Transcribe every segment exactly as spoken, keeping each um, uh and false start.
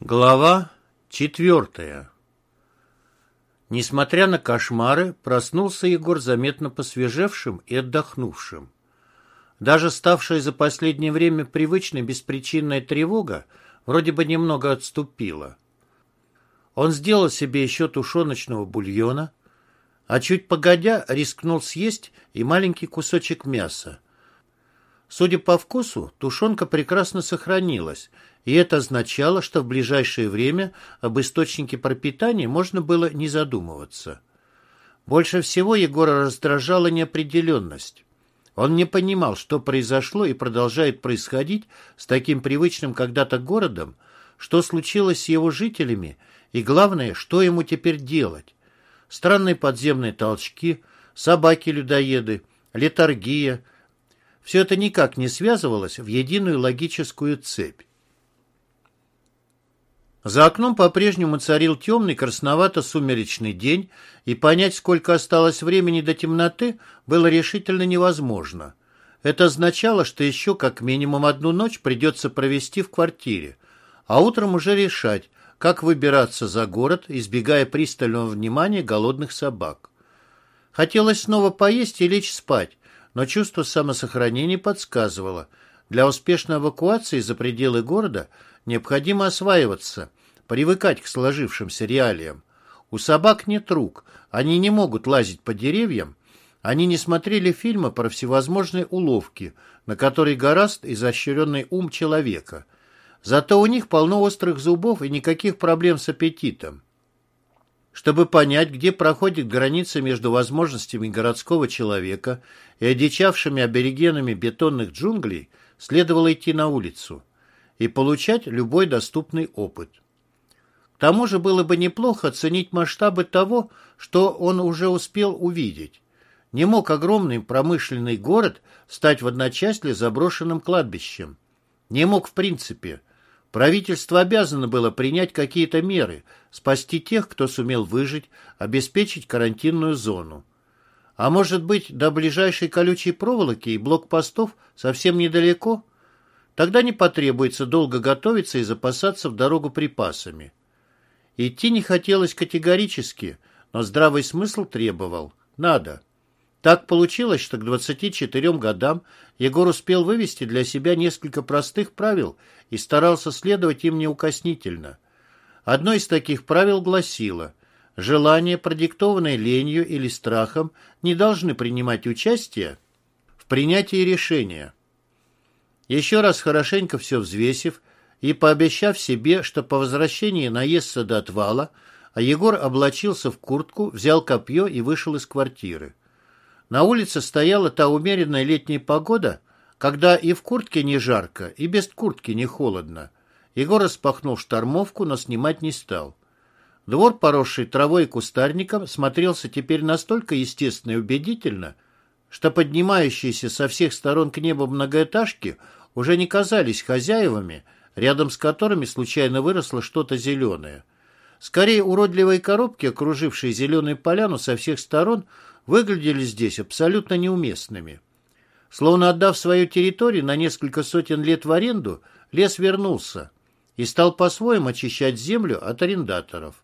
Глава четвертая. Несмотря на кошмары, проснулся Егор заметно посвежевшим и отдохнувшим. Даже ставшая за последнее время привычной беспричинная тревога вроде бы немного отступила. Он сделал себе еще тушеночного бульона, а чуть погодя рискнул съесть и маленький кусочек мяса. Судя по вкусу, тушенка прекрасно сохранилась, и это означало, что в ближайшее время об источнике пропитания можно было не задумываться. Больше всего Егора раздражала неопределенность. Он не понимал, что произошло и продолжает происходить с таким привычным когда-то городом, что случилось с его жителями, и главное, что ему теперь делать. Странные подземные толчки, собаки-людоеды, летаргия — все это никак не связывалось в единую логическую цепь. За окном по-прежнему царил темный красновато-сумеречный день, и понять, сколько осталось времени до темноты, было решительно невозможно. Это означало, что еще как минимум одну ночь придется провести в квартире, а утром уже решать, как выбираться за город, избегая пристального внимания голодных собак. Хотелось снова поесть и лечь спать, но чувство самосохранения подсказывало, для успешной эвакуации за пределы города необходимо осваиваться, привыкать к сложившимся реалиям. У собак нет рук, они не могут лазить по деревьям, они не смотрели фильмы про всевозможные уловки, на которые гораст изощренный ум человека. Зато у них полно острых зубов и никаких проблем с аппетитом. Чтобы понять, где проходит граница между возможностями городского человека и одичавшими аборигенами бетонных джунглей, следовало идти на улицу и получать любой доступный опыт. К тому же было бы неплохо оценить масштабы того, что он уже успел увидеть. Не мог огромный промышленный город стать в одночасье заброшенным кладбищем. Не мог в принципе. Правительство обязано было принять какие-то меры, спасти тех, кто сумел выжить, обеспечить карантинную зону. А может быть, до ближайшей колючей проволоки и блокпостов совсем недалеко? Тогда не потребуется долго готовиться и запасаться в дорогу припасами. Идти не хотелось категорически, но здравый смысл требовал. Надо. Так получилось, что к двадцати четырем годам Егор успел вывести для себя несколько простых правил и старался следовать им неукоснительно. Одно из таких правил гласило: желания, продиктованные ленью или страхом, не должны принимать участие в принятии решения. Еще раз хорошенько все взвесив и пообещав себе, что по возвращении наестся до отвала, а Егор облачился в куртку, взял копье и вышел из квартиры. На улице стояла та умеренная летняя погода, когда и в куртке не жарко, и без куртки не холодно. Егор распахнул штормовку, но снимать не стал. Двор, поросший травой и кустарником, смотрелся теперь настолько естественно и убедительно, что поднимающиеся со всех сторон к небу многоэтажки уже не казались хозяевами, рядом с которыми случайно выросло что-то зеленое. Скорее, уродливые коробки, окружившие зеленую поляну со всех сторон, выглядели здесь абсолютно неуместными. Словно отдав свою территорию на несколько сотен лет в аренду, лес вернулся и стал по-своему очищать землю от арендаторов.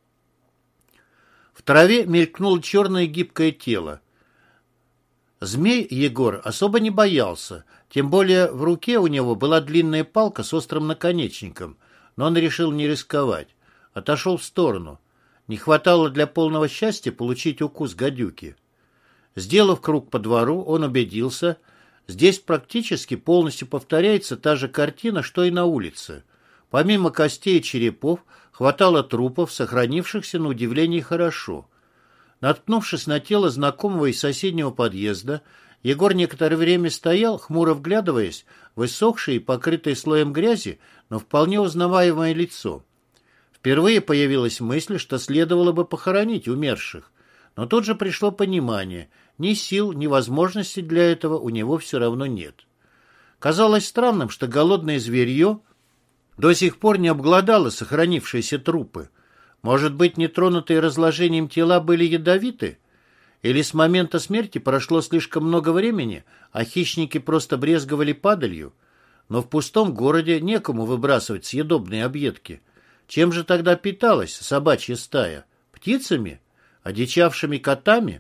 В траве мелькнуло черное гибкое тело. Змей Егор особо не боялся, тем более в руке у него была длинная палка с острым наконечником, но он решил не рисковать. Отошел в сторону. Не хватало для полного счастья получить укус гадюки. Сделав круг по двору, он убедился, здесь практически полностью повторяется та же картина, что и на улице. Помимо костей и черепов, хватало трупов, сохранившихся на удивление хорошо. Наткнувшись на тело знакомого из соседнего подъезда, Егор некоторое время стоял, хмуро вглядываясь в иссохшее и покрытое слоем грязи, но вполне узнаваемое лицо. Впервые появилась мысль, что следовало бы похоронить умерших, но тут же пришло понимание: ни сил, ни возможностей для этого у него все равно нет. Казалось странным, что голодное зверье до сих пор не обглодало сохранившиеся трупы. Может быть, нетронутые разложением тела были ядовиты? Или с момента смерти прошло слишком много времени, а хищники просто брезговали падалью? Но в пустом городе некому выбрасывать съедобные объедки. Чем же тогда питалась собачья стая? Птицами? Одичавшими котами?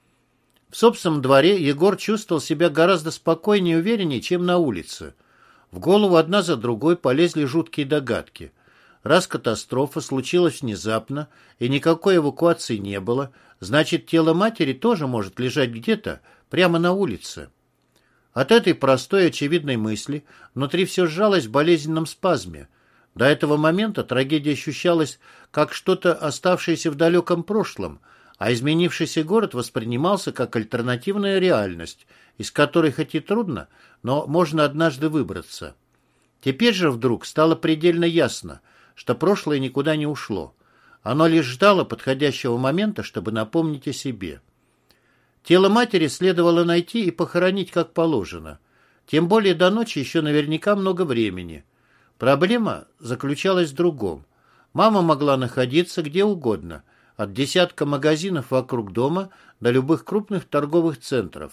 В собственном дворе Егор чувствовал себя гораздо спокойнее и увереннее, чем на улице. В голову одна за другой полезли жуткие догадки. Раз катастрофа случилась внезапно и никакой эвакуации не было, значит, тело матери тоже может лежать где-то прямо на улице. От этой простой и очевидной мысли внутри все сжалось в болезненном спазме. До этого момента трагедия ощущалась как что-то, оставшееся в далеком прошлом, а изменившийся город воспринимался как альтернативная реальность, из которой хоть и трудно, но можно однажды выбраться. Теперь же вдруг стало предельно ясно, что прошлое никуда не ушло. Оно лишь ждало подходящего момента, чтобы напомнить о себе. Тело матери следовало найти и похоронить как положено. Тем более до ночи еще наверняка много времени. Проблема заключалась в другом. Мама могла находиться где угодно, от десятка магазинов вокруг дома до любых крупных торговых центров.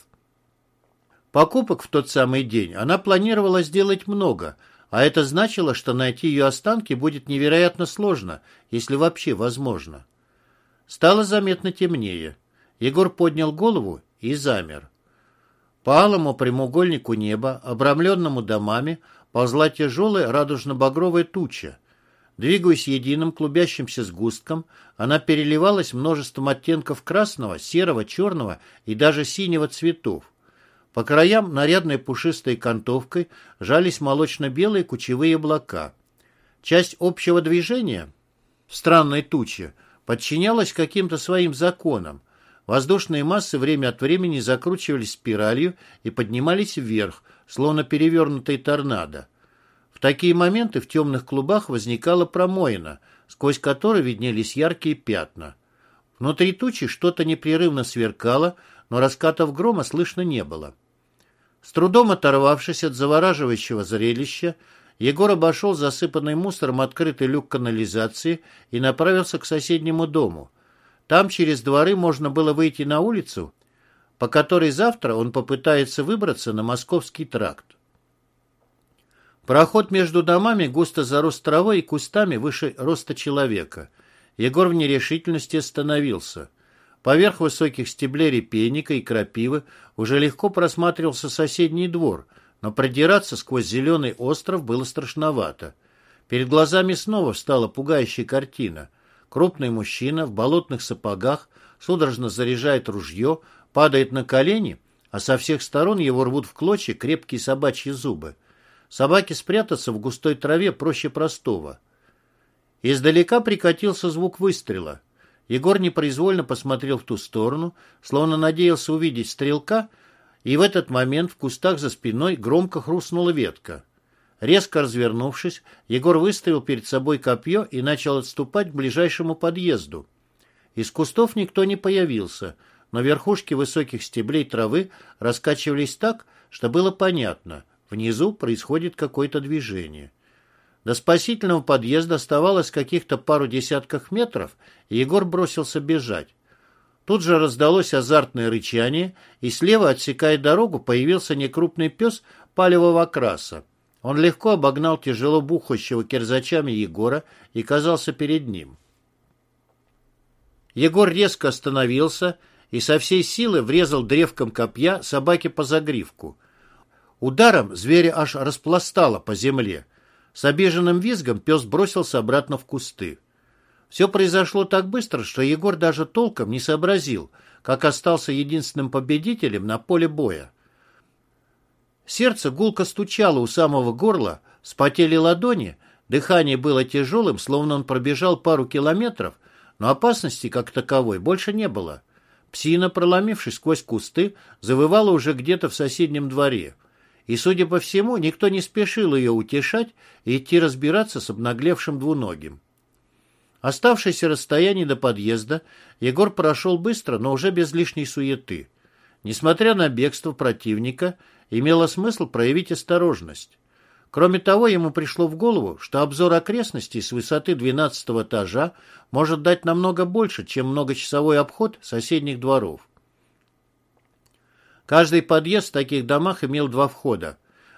Покупок в тот самый день она планировала сделать много, а это значило, что найти ее останки будет невероятно сложно, если вообще возможно. Стало заметно темнее. Егор поднял голову и замер. По алому прямоугольнику неба, обрамленному домами, ползла тяжелая радужно-багровая туча. Двигаясь единым клубящимся сгустком, она переливалась множеством оттенков красного, серого, черного и даже синего цветов. По краям нарядной пушистой окантовкой жались молочно-белые кучевые облака. Часть общего движения в странной туче подчинялась каким-то своим законам. Воздушные массы время от времени закручивались спиралью и поднимались вверх, словно перевернутые торнадо. В такие моменты в темных клубах возникала промоина, сквозь которую виднелись яркие пятна. Внутри тучи что-то непрерывно сверкало, но раскатов грома слышно не было. С трудом оторвавшись от завораживающего зрелища, Егор обошел засыпанный мусором открытый люк канализации и направился к соседнему дому. Там через дворы можно было выйти на улицу, по которой завтра он попытается выбраться на Московский тракт. Проход между домами густо зарос травой и кустами выше роста человека. Егор в нерешительности остановился. Поверх высоких стеблей репейника и крапивы уже легко просматривался соседний двор, но продираться сквозь зеленый остров было страшновато. Перед глазами снова встала пугающая картина. Крупный мужчина в болотных сапогах судорожно заряжает ружье, падает на колени, а со всех сторон его рвут в клочья крепкие собачьи зубы. Собаке спрятаться в густой траве проще простого. Издалека прикатился звук выстрела. Егор непроизвольно посмотрел в ту сторону, словно надеялся увидеть стрелка, и в этот момент в кустах за спиной громко хрустнула ветка. Резко развернувшись, Егор выставил перед собой копье и начал отступать к ближайшему подъезду. Из кустов никто не появился, но верхушки высоких стеблей травы раскачивались так, что было понятно — внизу происходит какое-то движение. До спасительного подъезда оставалось каких-то пару десятков метров, и Егор бросился бежать. Тут же раздалось азартное рычание, и слева, отсекая дорогу, появился некрупный пес палевого окраса. Он легко обогнал тяжело бухающего кирзачами Егора и казался перед ним. Егор резко остановился и со всей силы врезал древком копья собаке по загривку. Ударом зверя аж распластало по земле. С обиженным визгом пес бросился обратно в кусты. Все произошло так быстро, что Егор даже толком не сообразил, как остался единственным победителем на поле боя. Сердце гулко стучало у самого горла, вспотели ладони, дыхание было тяжелым, словно он пробежал пару километров, но опасности как таковой больше не было. Псина, проломившись сквозь кусты, завывала уже где-то в соседнем дворе. И, судя по всему, никто не спешил ее утешать и идти разбираться с обнаглевшим двуногим. Оставшееся расстояние до подъезда Егор прошел быстро, но уже без лишней суеты. Несмотря на бегство противника, имело смысл проявить осторожность. Кроме того, ему пришло в голову, что обзор окрестностей с высоты двенадцатого этажа может дать намного больше, чем многочасовой обход соседних дворов. Каждый подъезд в таких домах имел два входа.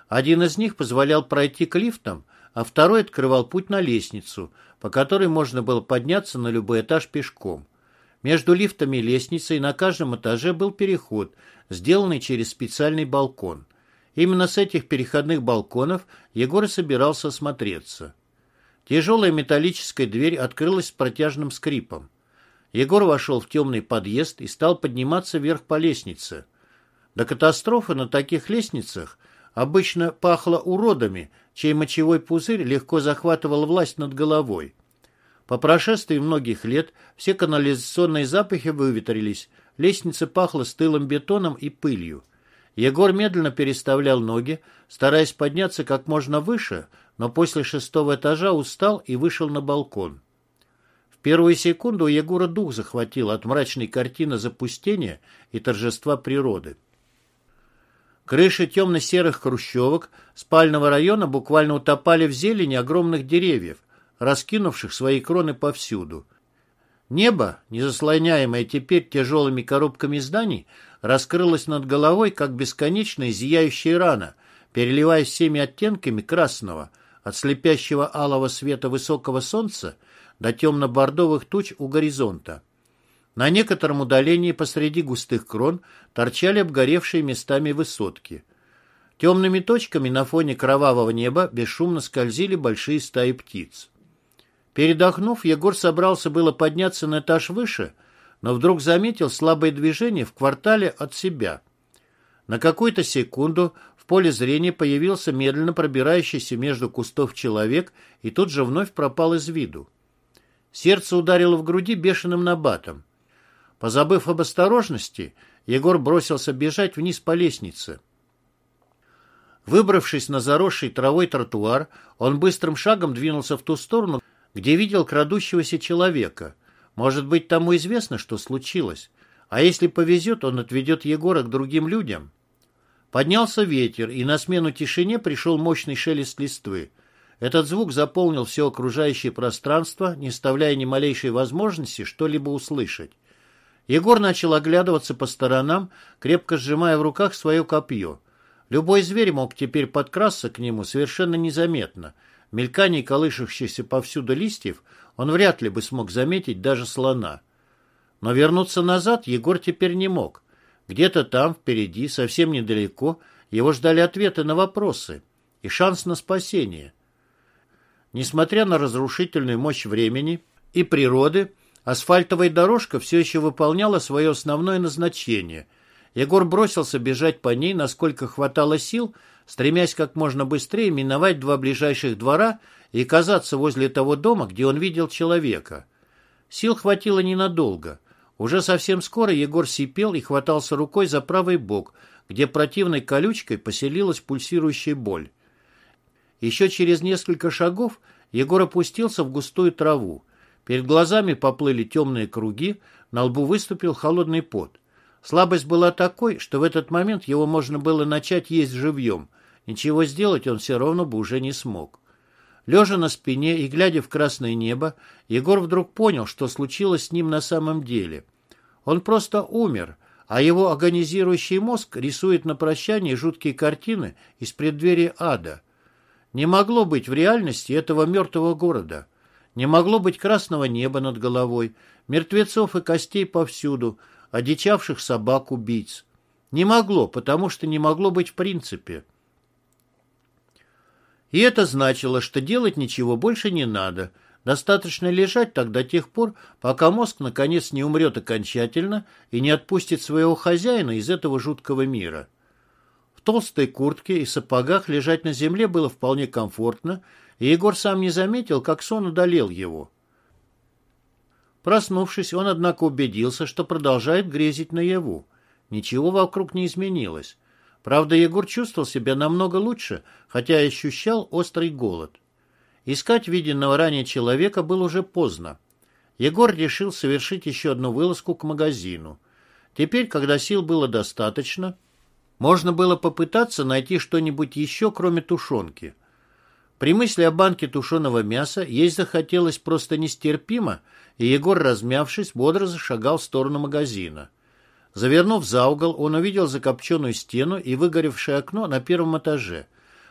Один из них позволял пройти к лифтам, а второй открывал путь на лестницу, по которой можно было подняться на любой этаж пешком. Между лифтами и лестницей на каждом этаже был переход, сделанный через специальный балкон. Именно с этих переходных балконов Егор и собирался осмотреться. Тяжелая металлическая дверь открылась с протяжным скрипом. Егор вошел в темный подъезд и стал подниматься вверх по лестнице. До катастрофы на таких лестницах обычно пахло уродами, чей мочевой пузырь легко захватывал власть над головой. По прошествии многих лет все канализационные запахи выветрились, лестница пахла стылым бетоном и пылью. Егор медленно переставлял ноги, стараясь подняться как можно выше, но после шестого этажа устал и вышел на балкон. В первую секунду у Егора дух захватил от мрачной картины запустения и торжества природы. Крыши темно-серых хрущевок спального района буквально утопали в зелени огромных деревьев, раскинувших свои кроны повсюду. Небо, не заслоняемое теперь тяжелыми коробками зданий, раскрылось над головой, как бесконечная зияющая рана, переливаясь всеми оттенками красного, от слепящего алого света высокого солнца до темно-бордовых туч у горизонта. На некотором удалении посреди густых крон торчали обгоревшие местами высотки. Темными точками на фоне кровавого неба бесшумно скользили большие стаи птиц. Передохнув, Егор собрался было подняться на этаж выше, но вдруг заметил слабое движение в квартале от себя. На какую-то секунду в поле зрения появился медленно пробирающийся между кустов человек и тут же вновь пропал из виду. Сердце ударило в груди бешеным набатом. Позабыв об осторожности, Егор бросился бежать вниз по лестнице. Выбравшись на заросший травой тротуар, он быстрым шагом двинулся в ту сторону, где видел крадущегося человека. Может быть, тому известно, что случилось. А если повезет, он отведет Егора к другим людям. Поднялся ветер, и на смену тишине пришел мощный шелест листвы. Этот звук заполнил все окружающее пространство, не оставляя ни малейшей возможности что-либо услышать. Егор начал оглядываться по сторонам, крепко сжимая в руках свое копье. Любой зверь мог теперь подкрасться к нему совершенно незаметно. В мелькании колышущихся повсюду листьев он вряд ли бы смог заметить даже слона. Но вернуться назад Егор теперь не мог. Где-то там, впереди, совсем недалеко, его ждали ответы на вопросы и шанс на спасение. Несмотря на разрушительную мощь времени и природы, асфальтовая дорожка все еще выполняла свое основное назначение. Егор бросился бежать по ней, насколько хватало сил, стремясь как можно быстрее миновать два ближайших двора и оказаться возле того дома, где он видел человека. Сил хватило ненадолго. Уже совсем скоро Егор сипел и хватался рукой за правый бок, где противной колючкой поселилась пульсирующая боль. Еще через несколько шагов Егор опустился в густую траву. Перед глазами поплыли темные круги, на лбу выступил холодный пот. Слабость была такой, что в этот момент его можно было начать есть живьем. Ничего сделать он все равно бы уже не смог. Лежа на спине и глядя в красное небо, Егор вдруг понял, что случилось с ним на самом деле. Он просто умер, а его агонизирующий мозг рисует на прощание жуткие картины из преддверия ада. Не могло быть в реальности этого мертвого города. Не могло быть красного неба над головой, мертвецов и костей повсюду, одичавших собак-убийц. Не могло, потому что не могло быть в принципе. И это значило, что делать ничего больше не надо. Достаточно лежать так до тех пор, пока мозг наконец не умрет окончательно и не отпустит своего хозяина из этого жуткого мира. В толстой куртке и сапогах лежать на земле было вполне комфортно, и Егор сам не заметил, как сон одолел его. Проснувшись, он, однако, убедился, что продолжает грезить наяву. Ничего вокруг не изменилось. Правда, Егор чувствовал себя намного лучше, хотя и ощущал острый голод. Искать виденного ранее человека было уже поздно. Егор решил совершить еще одну вылазку к магазину. Теперь, когда сил было достаточно, можно было попытаться найти что-нибудь еще, кроме тушенки. При мысли о банке тушеного мяса есть захотелось просто нестерпимо, и Егор, размявшись, бодро зашагал в сторону магазина. Завернув за угол, он увидел закопченную стену и выгоревшее окно на первом этаже.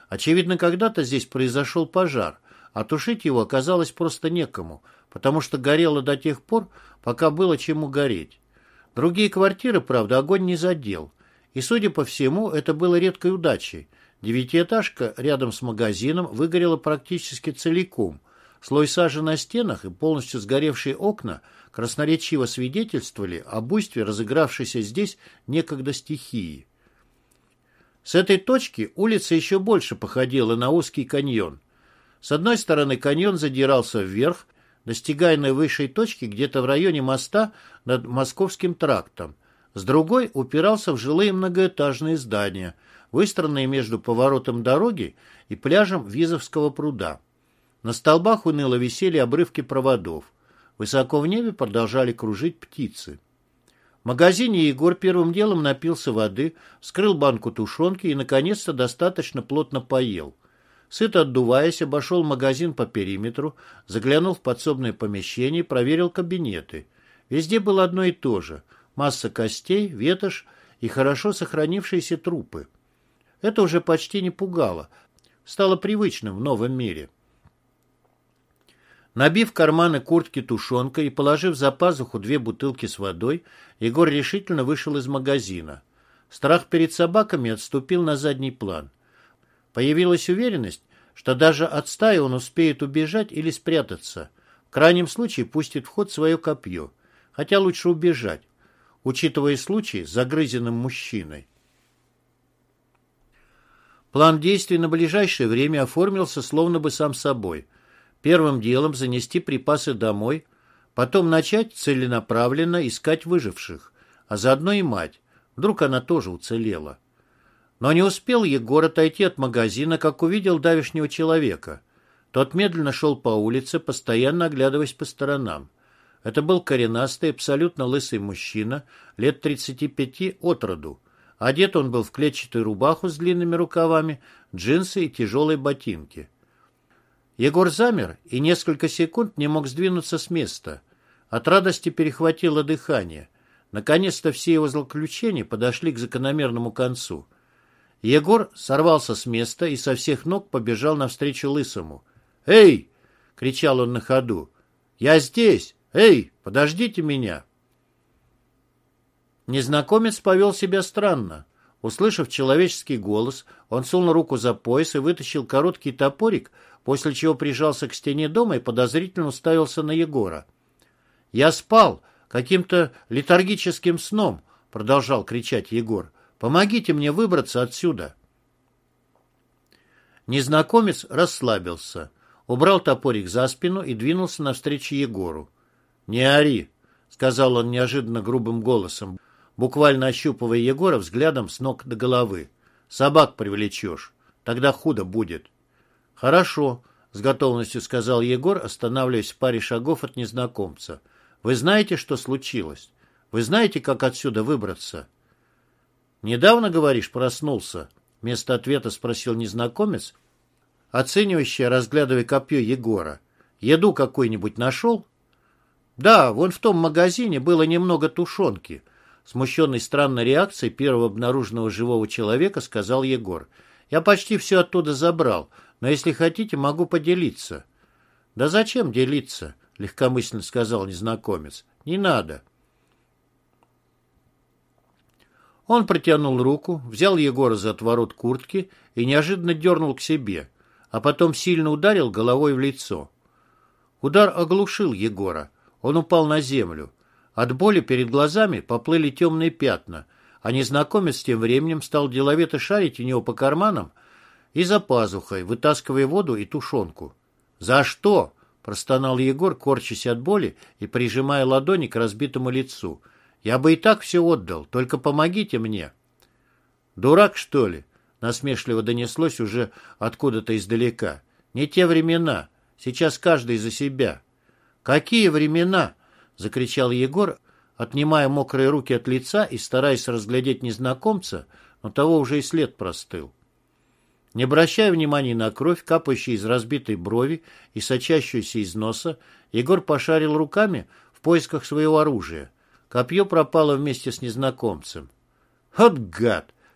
Очевидно, когда-то здесь произошел пожар, а тушить его оказалось просто некому, потому что горело до тех пор, пока было чему гореть. Другие квартиры, правда, огонь не задел. И, судя по всему, это было редкой удачей. Девятиэтажка рядом с магазином выгорела практически целиком. Слой сажи на стенах и полностью сгоревшие окна красноречиво свидетельствовали о буйстве разыгравшейся здесь некогда стихии. С этой точки улица еще больше походила на узкий каньон. С одной стороны каньон задирался вверх, достигая наивысшей точки где-то в районе моста над Московским трактом. С другой упирался в жилые многоэтажные здания, выстроенные между поворотом дороги и пляжем Визовского пруда. На столбах уныло висели обрывки проводов. Высоко в небе продолжали кружить птицы. В магазине Егор первым делом напился воды, вскрыл банку тушенки и, наконец-то, достаточно плотно поел. Сыто отдуваясь, обошел магазин по периметру, заглянул в подсобное помещение и проверил кабинеты. Везде было одно и то же. Масса костей, ветошь и хорошо сохранившиеся трупы. Это уже почти не пугало. Стало привычным в новом мире. Набив карманы куртки тушенкой и положив за пазуху две бутылки с водой, Егор решительно вышел из магазина. Страх перед собаками отступил на задний план. Появилась уверенность, что даже от стаи он успеет убежать или спрятаться. В крайнем случае пустит в ход свое копье. Хотя лучше убежать, учитывая случай с загрызенным мужчиной. План действий на ближайшее время оформился словно бы сам собой. Первым делом занести припасы домой, потом начать целенаправленно искать выживших, а заодно и мать. Вдруг она тоже уцелела. Но не успел Егор отойти от магазина, как увидел давешнего человека. Тот медленно шел по улице, постоянно оглядываясь по сторонам. Это был коренастый, абсолютно лысый мужчина, лет тридцати пяти от роду. Одет он был в клетчатую рубаху с длинными рукавами, джинсы и тяжелые ботинки. Егор замер и несколько секунд не мог сдвинуться с места. От радости перехватило дыхание. Наконец-то все его злоключения подошли к закономерному концу. Егор сорвался с места и со всех ног побежал навстречу лысому. «Эй!» — кричал он на ходу. «Я здесь! Эй, подождите меня!» Незнакомец повел себя странно. Услышав человеческий голос, он сунул руку за пояс и вытащил короткий топорик, после чего прижался к стене дома и подозрительно уставился на Егора. «Я спал каким-то летаргическим сном», — продолжал кричать Егор. «Помогите мне выбраться отсюда». Незнакомец расслабился, убрал топорик за спину и двинулся навстречу Егору. «Не ори», — сказал он неожиданно грубым голосом, буквально ощупывая Егора взглядом с ног до головы. «Собак привлечешь, тогда худо будет». «Хорошо», — с готовностью сказал Егор, останавливаясь в паре шагов от незнакомца. «Вы знаете, что случилось? Вы знаете, как отсюда выбраться?» «Недавно, говоришь, проснулся?» — вместо ответа спросил незнакомец, оценивающий, разглядывая копье Егора. «Еду какой-нибудь нашел?» «Да, вон в том магазине было немного тушенки», — смущенный странной реакцией первого обнаруженного живого человека сказал Егор. «Я почти все оттуда забрал, но если хотите, могу поделиться». «Да зачем делиться?» — легкомысленно сказал незнакомец. «Не надо». Он протянул руку, взял Егора за отворот куртки и неожиданно дернул к себе, а потом сильно ударил головой в лицо. Удар оглушил Егора. Он упал на землю. От боли перед глазами поплыли темные пятна, а незнакомец тем временем стал деловито шарить у него по карманам и за пазухой, вытаскивая воду и тушенку. «За что?» – простонал Егор, корчась от боли и прижимая ладони к разбитому лицу. «Я бы и так все отдал, только помогите мне». «Дурак, что ли?» – насмешливо донеслось уже откуда-то издалека. «Не те времена. Сейчас каждый за себя». «Какие времена?» – закричал Егор, отнимая мокрые руки от лица и стараясь разглядеть незнакомца, но того уже и след простыл. Не обращая внимания на кровь, капающую из разбитой брови и сочащуюся из носа, Егор пошарил руками в поисках своего оружия. Копье пропало вместе с незнакомцем. «Вот гад!»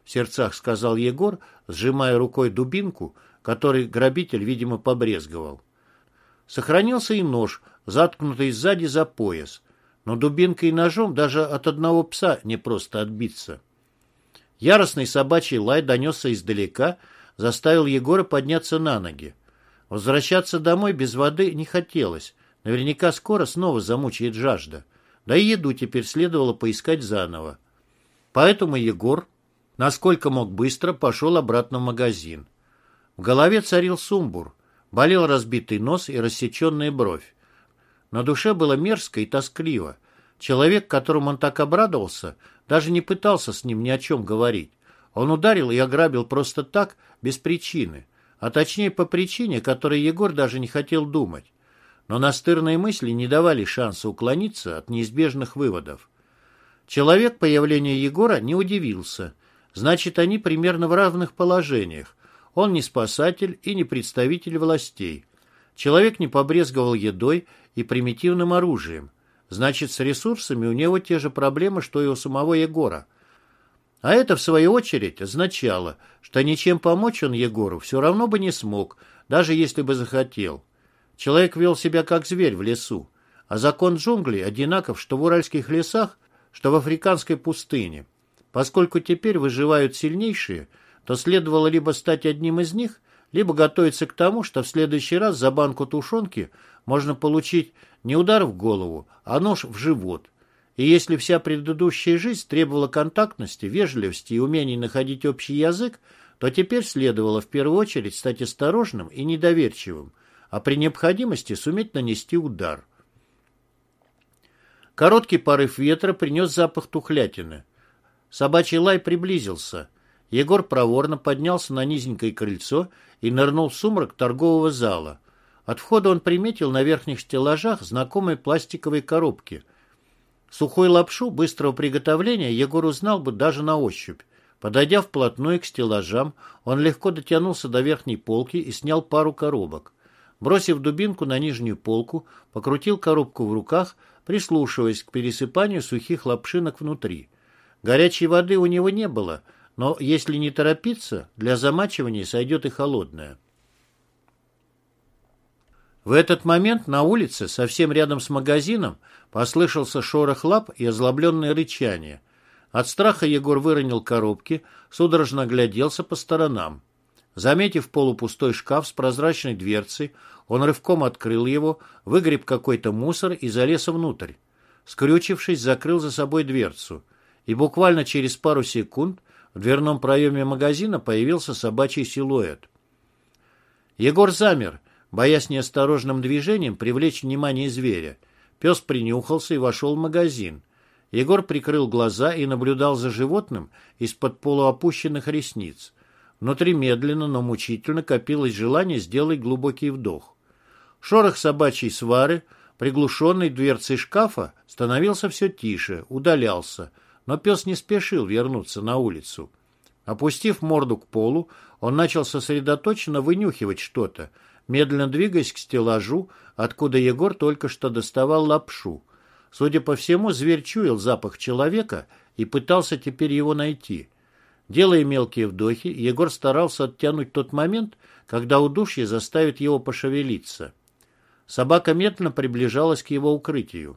— в сердцах сказал Егор, сжимая рукой дубинку, которой грабитель, видимо, побрезговал. Сохранился и нож, заткнутый сзади за пояс. Но дубинкой и ножом даже от одного пса не просто отбиться. Яростный собачий лай донесся издалека, заставил Егора подняться на ноги. Возвращаться домой без воды не хотелось. Наверняка скоро снова замучает жажда. Да и еду теперь следовало поискать заново. Поэтому Егор, насколько мог быстро, пошел обратно в магазин. В голове царил сумбур. Болел разбитый нос и рассеченная бровь. На душе было мерзко и тоскливо. Человек, которому он так обрадовался, даже не пытался с ним ни о чем говорить. Он ударил и ограбил просто так, без причины. А точнее по причине, которой Егор даже не хотел думать. Но настырные мысли не давали шанса уклониться от неизбежных выводов. Человек появления Егора не удивился. Значит, они примерно в равных положениях. Он не спасатель и не представитель властей. Человек не побрезговал едой и примитивным оружием. Значит, с ресурсами у него те же проблемы, что и у самого Егора. А это, в свою очередь, означало, что ничем помочь он Егору все равно бы не смог, даже если бы захотел. Человек вел себя как зверь в лесу, а закон джунглей одинаков что в уральских лесах, что в африканской пустыне. Поскольку теперь выживают сильнейшие, то следовало либо стать одним из них, либо готовиться к тому, что в следующий раз за банку тушенки можно получить не удар в голову, а нож в живот. И если вся предыдущая жизнь требовала контактности, вежливости и умений находить общий язык, то теперь следовало в первую очередь стать осторожным и недоверчивым, а при необходимости суметь нанести удар. Короткий порыв ветра принес запах тухлятины. Собачий лай приблизился. Егор проворно поднялся на низенькое крыльцо и нырнул в сумрак торгового зала. От входа он приметил на верхних стеллажах знакомые пластиковые коробки. Сухую лапшу быстрого приготовления Егор узнал бы даже на ощупь. Подойдя вплотную к стеллажам, он легко дотянулся до верхней полки и снял пару коробок. Бросив дубинку на нижнюю полку, покрутил коробку в руках, прислушиваясь к пересыпанию сухих лапшинок внутри. Горячей воды у него не было, но если не торопиться, для замачивания сойдет и холодная. В этот момент на улице, совсем рядом с магазином, послышался шорох лап и озлобленное рычание. От страха Егор выронил коробки, судорожно огляделся по сторонам. Заметив полупустой шкаф с прозрачной дверцей, он рывком открыл его, выгреб какой-то мусор и залез внутрь. Скрючившись, закрыл за собой дверцу. И буквально через пару секунд в дверном проеме магазина появился собачий силуэт. Егор замер, боясь неосторожным движением привлечь внимание зверя. Пес принюхался и вошел в магазин. Егор прикрыл глаза и наблюдал за животным из-под полуопущенных ресниц. Внутри медленно, но мучительно копилось желание сделать глубокий вдох. Шорох собачьей свары, приглушенный дверцей шкафа, становился все тише, удалялся, но пес не спешил вернуться на улицу. Опустив морду к полу, он начал сосредоточенно вынюхивать что-то, медленно двигаясь к стеллажу, откуда Егор только что доставал лапшу. Судя по всему, зверь чуял запах человека и пытался теперь его найти. Делая мелкие вдохи, Егор старался оттянуть тот момент, когда удушье заставит его пошевелиться. Собака медленно приближалась к его укрытию.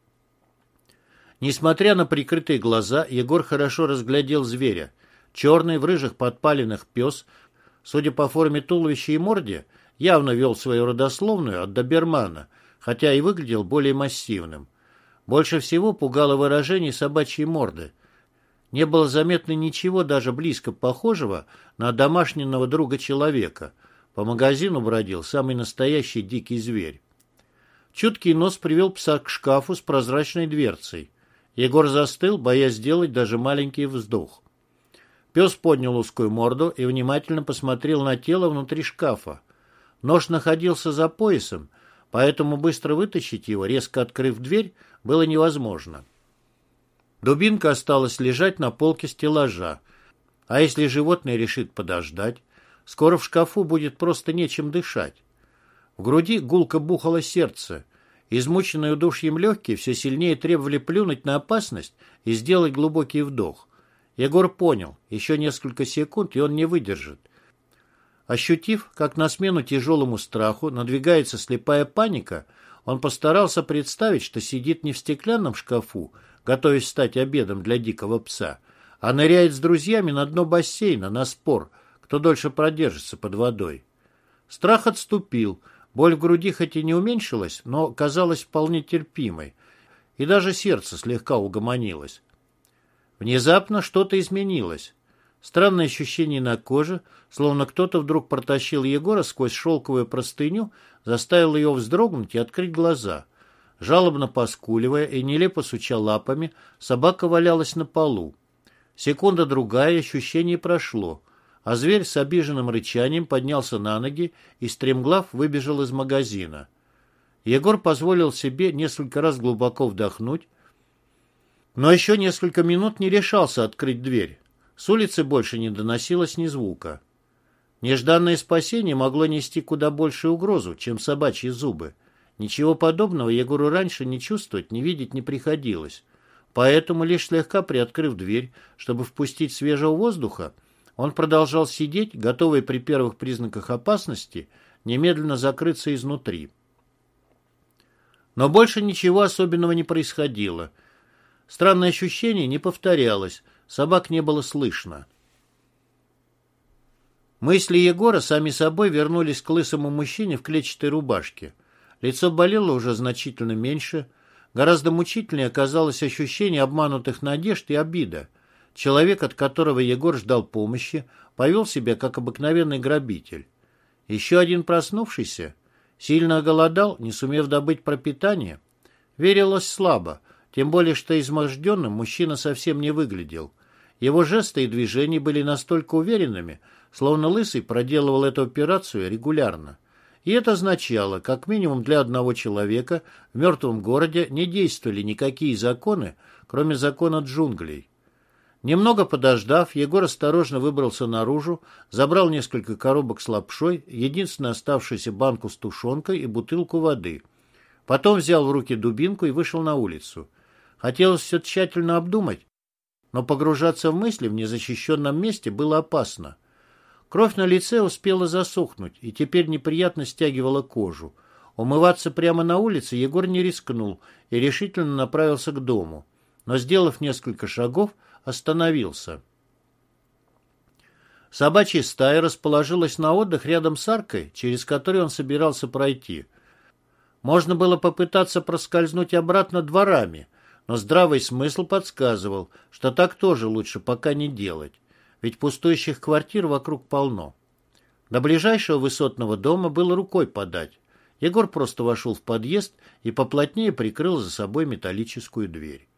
Несмотря на прикрытые глаза, Егор хорошо разглядел зверя. Черный, в рыжих подпалинах пес, судя по форме туловища и морде, явно вел свою родословную от добермана, хотя и выглядел более массивным. Больше всего пугало выражение собачьей морды. Не было заметно ничего даже близко похожего на домашнего друга человека. По магазину бродил самый настоящий дикий зверь. Чуткий нос привел пса к шкафу с прозрачной дверцей. Егор застыл, боясь сделать даже маленький вздох. Пес поднял узкую морду и внимательно посмотрел на тело внутри шкафа. Нож находился за поясом, поэтому быстро вытащить его, резко открыв дверь, было невозможно. Дубинка осталась лежать на полке стеллажа. А если животное решит подождать, скоро в шкафу будет просто нечем дышать. В груди гулко бухало сердце. Измученные удушьем легкие все сильнее требовали плюнуть на опасность и сделать глубокий вдох. Егор понял, еще несколько секунд, и он не выдержит. Ощутив, как на смену тяжелому страху надвигается слепая паника, он постарался представить, что сидит не в стеклянном шкафу, готовясь стать обедом для дикого пса, а ныряет с друзьями на дно бассейна на спор, кто дольше продержится под водой. Страх отступил, боль в груди хоть и не уменьшилась, но казалась вполне терпимой, и даже сердце слегка угомонилось. Внезапно что-то изменилось. Странное ощущение на коже, словно кто-то вдруг протащил Егора сквозь шелковую простыню, заставил его вздрогнуть и открыть глаза. Жалобно поскуливая и нелепо суча лапами, собака валялась на полу. Секунда-другая, ощущение прошло, а зверь с обиженным рычанием поднялся на ноги и стремглав выбежал из магазина. Егор позволил себе несколько раз глубоко вдохнуть, но еще несколько минут не решался открыть дверь. С улицы больше не доносилось ни звука. Нежданное спасение могло нести куда большую угрозу, чем собачьи зубы. Ничего подобного Егору раньше ни чувствовать, ни видеть не приходилось. Поэтому, лишь слегка приоткрыв дверь, чтобы впустить свежего воздуха, он продолжал сидеть, готовый при первых признаках опасности немедленно закрыться изнутри. Но больше ничего особенного не происходило. Странное ощущение не повторялось, собак не было слышно. Мысли Егора сами собой вернулись к лысому мужчине в клетчатой рубашке. Лицо болело уже значительно меньше. Гораздо мучительнее оказалось ощущение обманутых надежд и обида. Человек, от которого Егор ждал помощи, повел себя как обыкновенный грабитель. Еще один проснувшийся? Сильно оголодал, не сумев добыть пропитание? Верилось слабо, тем более что изможденным мужчина совсем не выглядел. Его жесты и движения были настолько уверенными, словно Лысый проделывал эту операцию регулярно. И это означало, как минимум для одного человека в мертвом городе не действовали никакие законы, кроме закона джунглей. Немного подождав, Егор осторожно выбрался наружу, забрал несколько коробок с лапшой, единственную оставшуюся банку с тушенкой и бутылку воды. Потом взял в руки дубинку и вышел на улицу. Хотелось все тщательно обдумать, но погружаться в мысли в незащищенном месте было опасно. Кровь на лице успела засохнуть, и теперь неприятно стягивала кожу. Умываться прямо на улице Егор не рискнул и решительно направился к дому. Но, сделав несколько шагов, остановился. Собачья стая расположилась на отдых рядом с аркой, через которую он собирался пройти. Можно было попытаться проскользнуть обратно дворами, но здравый смысл подсказывал, что так тоже лучше пока не делать, ведь пустующих квартир вокруг полно. До ближайшего высотного дома было рукой подать. Егор просто вошел в подъезд и поплотнее прикрыл за собой металлическую дверь.